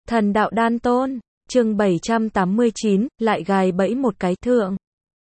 Thần đạo đan tôn, chương 789, lại gài bẫy một cái thượng.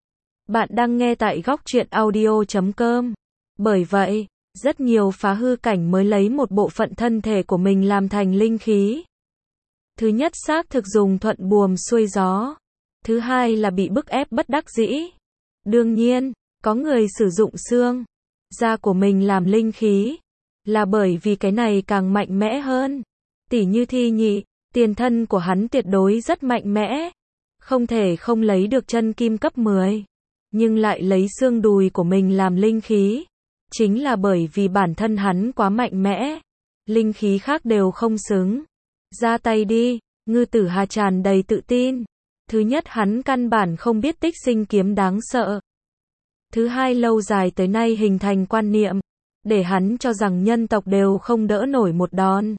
Bạn đang nghe tại góc truyện audio.com. Bởi vậy, rất nhiều phá hư cảnh mới lấy một bộ phận thân thể của mình làm thành linh khí. Thứ nhất xác thực dùng thuận buồm xuôi gió. Thứ hai là bị bức ép bất đắc dĩ. Đương nhiên, có người sử dụng xương, da của mình làm linh khí, là bởi vì cái này càng mạnh mẽ hơn. Tỉ như Thi Nhị, tiền thân của hắn tuyệt đối rất mạnh mẽ, không thể không lấy được chân kim cấp 10, nhưng lại lấy xương đùi của mình làm linh khí, chính là bởi vì bản thân hắn quá mạnh mẽ, linh khí khác đều không xứng. Ra tay đi, Ngư Tử Hà tràn đầy tự tin. Thứ nhất, hắn căn bản không biết Tích Sinh kiếm đáng sợ. Thứ hai, lâu dài tới nay hình thành quan niệm, để hắn cho rằng nhân tộc đều không đỡ nổi một đòn.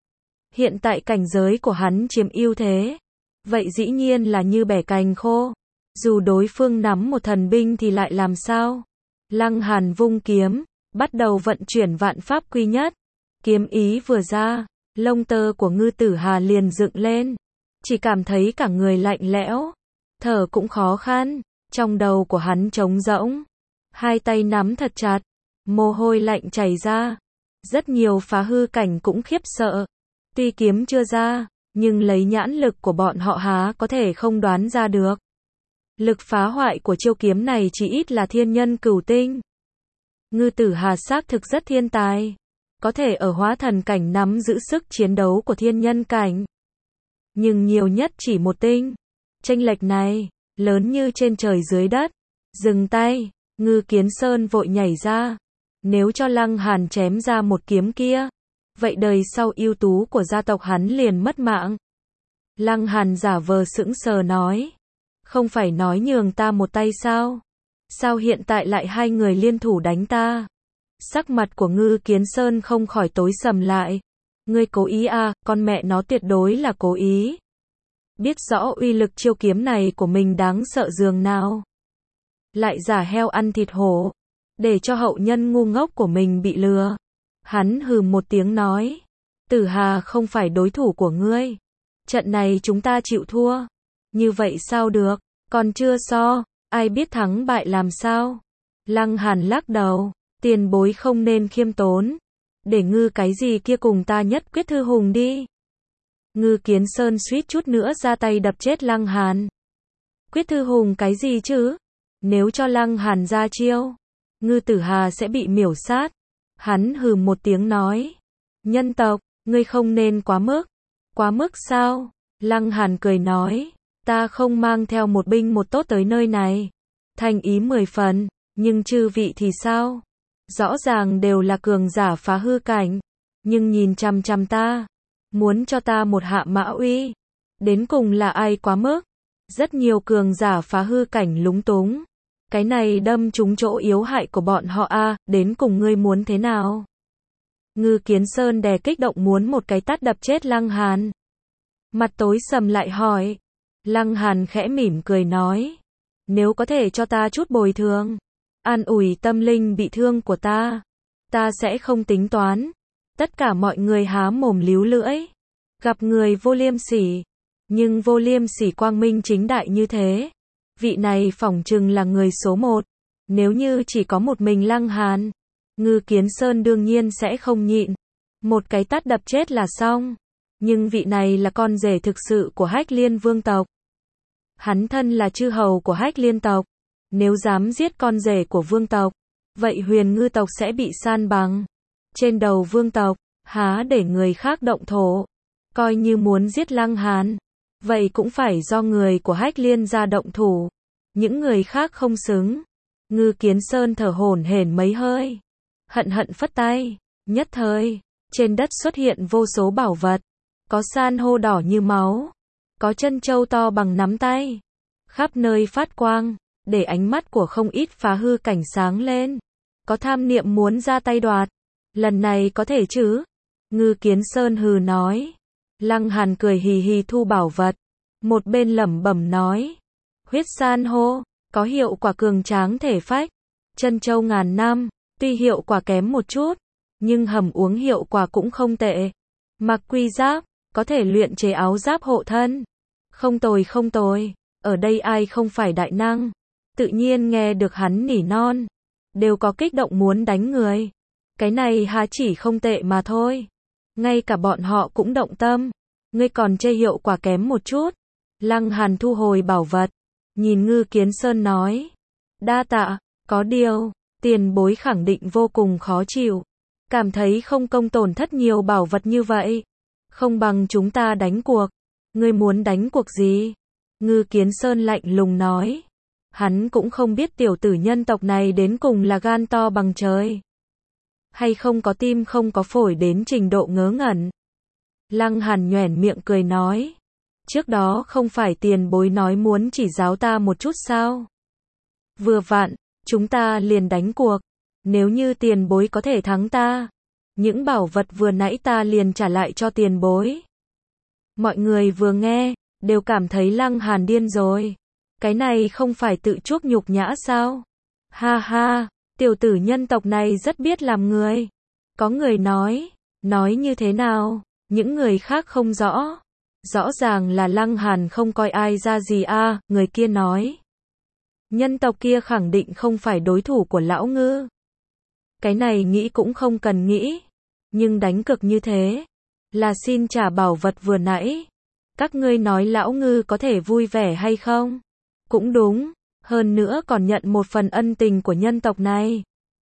Hiện tại cảnh giới của hắn chiếm ưu thế, vậy dĩ nhiên là như bẻ cành khô. Dù đối phương nắm một thần binh thì lại làm sao? Lăng Hàn vung kiếm, bắt đầu vận chuyển vạn pháp quy nhất. Kiếm ý vừa ra, lông tơ của Ngư Tử Hà liền dựng lên, chỉ cảm thấy cả người lạnh lẽo, thở cũng khó khăn, trong đầu của hắn trống rỗng, hai tay nắm thật chặt, mồ hôi lạnh chảy ra. Rất nhiều phá hư cảnh cũng khiếp sợ. Tuy kiếm chưa ra, nhưng lấy nhãn lực của bọn họ há có thể không đoán ra được. Lực phá hoại của chiêu kiếm này chỉ ít là thiên nhân cửu tinh. Ngư Tử Hà xác thực rất thiên tài, có thể ở hóa thần cảnh nắm giữ sức chiến đấu của thiên nhân cảnh. Nhưng nhiều nhất chỉ một tinh. Chênh lệch này, lớn như trên trời dưới đất. Dừng tay, Ngư Kiến Sơn vội nhảy ra. Nếu cho Lăng Hàn chém ra một kiếm kia, vậy đời sau ưu tú của gia tộc hắn liền mất mạng. Lăng Hàn giả vờ sững sờ nói, không phải nói nhường ta một tay sao? Sao hiện tại lại hai người liên thủ đánh ta? Sắc mặt của Ngư Kiến Sơn không khỏi tối sầm lại. Ngươi cố ý à? Con mẹ nó tuyệt đối là cố ý. Biết rõ uy lực chiêu kiếm này của mình đáng sợ dường nào, lại giả heo ăn thịt hổ, để cho hậu nhân ngu ngốc của mình bị lừa. Hắn hừ một tiếng nói, Tử Hà không phải đối thủ của ngươi. Trận này chúng ta chịu thua. Như vậy sao được, còn chưa so, ai biết thắng bại làm sao? Lăng Hàn lắc đầu, tiền bối không nên khiêm tốn. Để Ngư cái gì kia cùng ta nhất quyết thư hùng đi. Ngư Kiến Sơn suýt chút nữa ra tay đập chết Lăng Hàn. Quyết thư hùng cái gì chứ? Nếu cho Lăng Hàn ra chiêu, Ngư Tử Hà sẽ bị miểu sát. Hắn hừ một tiếng nói, nhân tộc, ngươi không nên quá mức. Quá mức sao? Lăng Hàn cười nói, ta không mang theo một binh một tốt tới nơi này. Thành ý 10 phần, nhưng chư vị thì sao? Rõ ràng đều là cường giả phá hư cảnh, nhưng nhìn chằm chằm ta, muốn cho ta một hạ mã uy. Đến cùng là ai quá mức? Rất nhiều cường giả phá hư cảnh lúng túng. Cái này đâm trúng chỗ yếu hại của bọn họ à, đến cùng ngươi muốn thế nào? Ngư Kiến Sơn đè kích động muốn một cái tát đập chết Lăng Hàn. Mặt tối sầm lại hỏi. Lăng Hàn khẽ mỉm cười nói, nếu có thể cho ta chút bồi thường, an ủi tâm linh bị thương của ta sẽ không tính toán. Tất cả mọi người há mồm líu lưỡi, gặp người vô liêm sỉ, nhưng vô liêm sỉ quang minh chính đại như thế, vị này phỏng chừng là người số 1. Nếu như chỉ có một mình Lăng Hàn, Ngư Kiến Sơn đương nhiên sẽ không nhịn, một cái tát đập chết là xong. Nhưng vị này là con rể thực sự của Hách Liên vương tộc. Hắn thân là chư hầu của Hách Liên tộc, nếu dám giết con rể của vương tộc, vậy Huyền Ngư tộc sẽ bị san bằng. Trên đầu vương tộc, há để người khác động thổ. Coi như muốn giết Lăng Hàn, vậy cũng phải do người của Hách Liên ra động thủ. Những người khác không xứng. Ngư Kiến Sơn thở hổn hển mấy hơi, hận hận phất tay. Nhất thời, trên đất xuất hiện vô số bảo vật. Có san hô đỏ như máu, có chân châu to bằng nắm tay, khắp nơi phát quang, để ánh mắt của không ít phá hư cảnh sáng lên. Có tham niệm muốn ra tay đoạt. Lần này có thể chứ? Ngư Kiến Sơn hừ nói. Lăng Hàn cười hì hì thu bảo vật. Một bên lẩm bẩm nói, huyết san hô, có hiệu quả cường tráng thể phách. Chân châu ngàn năm, tuy hiệu quả kém một chút, nhưng hầm uống hiệu quả cũng không tệ. Mặc quy giáp, có thể luyện chế áo giáp hộ thân. Không tồi không tồi, ở đây ai không phải đại năng. Tự nhiên nghe được hắn nỉ non, đều có kích động muốn đánh người. Cái này há chỉ không tệ mà thôi. Ngay cả bọn họ cũng động tâm. Ngươi còn chê hiệu quả kém một chút. Lăng Hàn thu hồi bảo vật, nhìn Ngư Kiến Sơn nói. Đa tạ, có điều, tiền bối khẳng định vô cùng khó chịu. Cảm thấy không công tổn thất nhiều bảo vật như vậy. Không bằng chúng ta đánh cuộc. Ngươi muốn đánh cuộc gì? Ngư Kiến Sơn lạnh lùng nói. Hắn cũng không biết tiểu tử nhân tộc này đến cùng là gan to bằng trời, hay không có tim không có phổi đến trình độ ngớ ngẩn. Lăng Hàn nhoẻn miệng cười nói. Trước đó không phải tiền bối nói muốn chỉ giáo ta một chút sao? Vừa vặn, chúng ta liền đánh cuộc. Nếu như tiền bối có thể thắng ta, những bảo vật vừa nãy ta liền trả lại cho tiền bối. Mọi người vừa nghe, đều cảm thấy Lăng Hàn điên rồi. Cái này không phải tự chuốc nhục nhã sao? Ha ha, tiểu tử nhân tộc này rất biết làm người. Có người nói như thế nào? Những người khác không rõ. Rõ ràng là Lăng Hàn không coi ai ra gì a, người kia nói. Nhân tộc kia khẳng định không phải đối thủ của lão Ngư. Cái này nghĩ cũng không cần nghĩ. Nhưng đánh cực như thế, là xin trả bảo vật vừa nãy. Các ngươi nói lão Ngư có thể vui vẻ hay không? Cũng đúng, hơn nữa còn nhận một phần ân tình của nhân tộc này.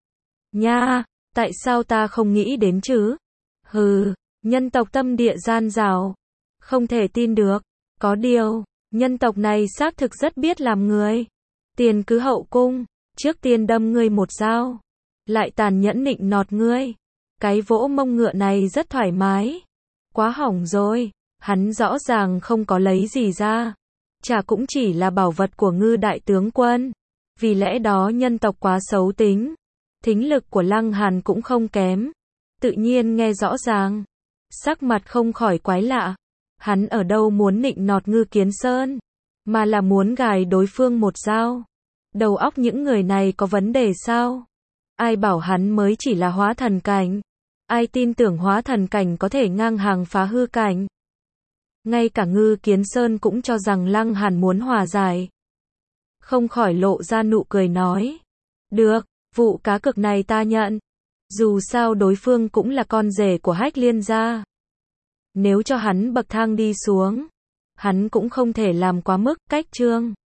Nha, tại sao ta không nghĩ đến chứ? Hừ, nhân tộc tâm địa gian dảo, không thể tin được. Có điều, nhân tộc này xác thực rất biết làm người. Tiền cứ hậu cung, trước tiên đâm ngươi một dao, lại tàn nhẫn nịnh nọt ngươi. Cái vỗ mông ngựa này rất thoải mái. Quá hỏng rồi, hắn rõ ràng không có lấy gì ra. Chả cũng chỉ là bảo vật của Ngư đại tướng quân. Vì lẽ đó nhân tộc quá xấu tính. Thính lực của Lăng Hàn cũng không kém. Tự nhiên nghe rõ ràng. Sắc mặt không khỏi quái lạ. Hắn ở đâu muốn nịnh nọt Ngư Kiến Sơn, mà là muốn gài đối phương một dao. Đầu óc những người này có vấn đề sao? Ai bảo hắn mới chỉ là hóa thần cảnh? Ai tin tưởng hóa thần cảnh có thể ngang hàng phá hư cảnh? Ngay cả Ngư Kiến Sơn cũng cho rằng Lăng Hàn muốn hòa giải. Không khỏi lộ ra nụ cười nói. Được, vụ cá cược này ta nhận. Dù sao đối phương cũng là con rể của Hách Liên gia. Nếu cho hắn bậc thang đi xuống, hắn cũng không thể làm quá mức cách trương.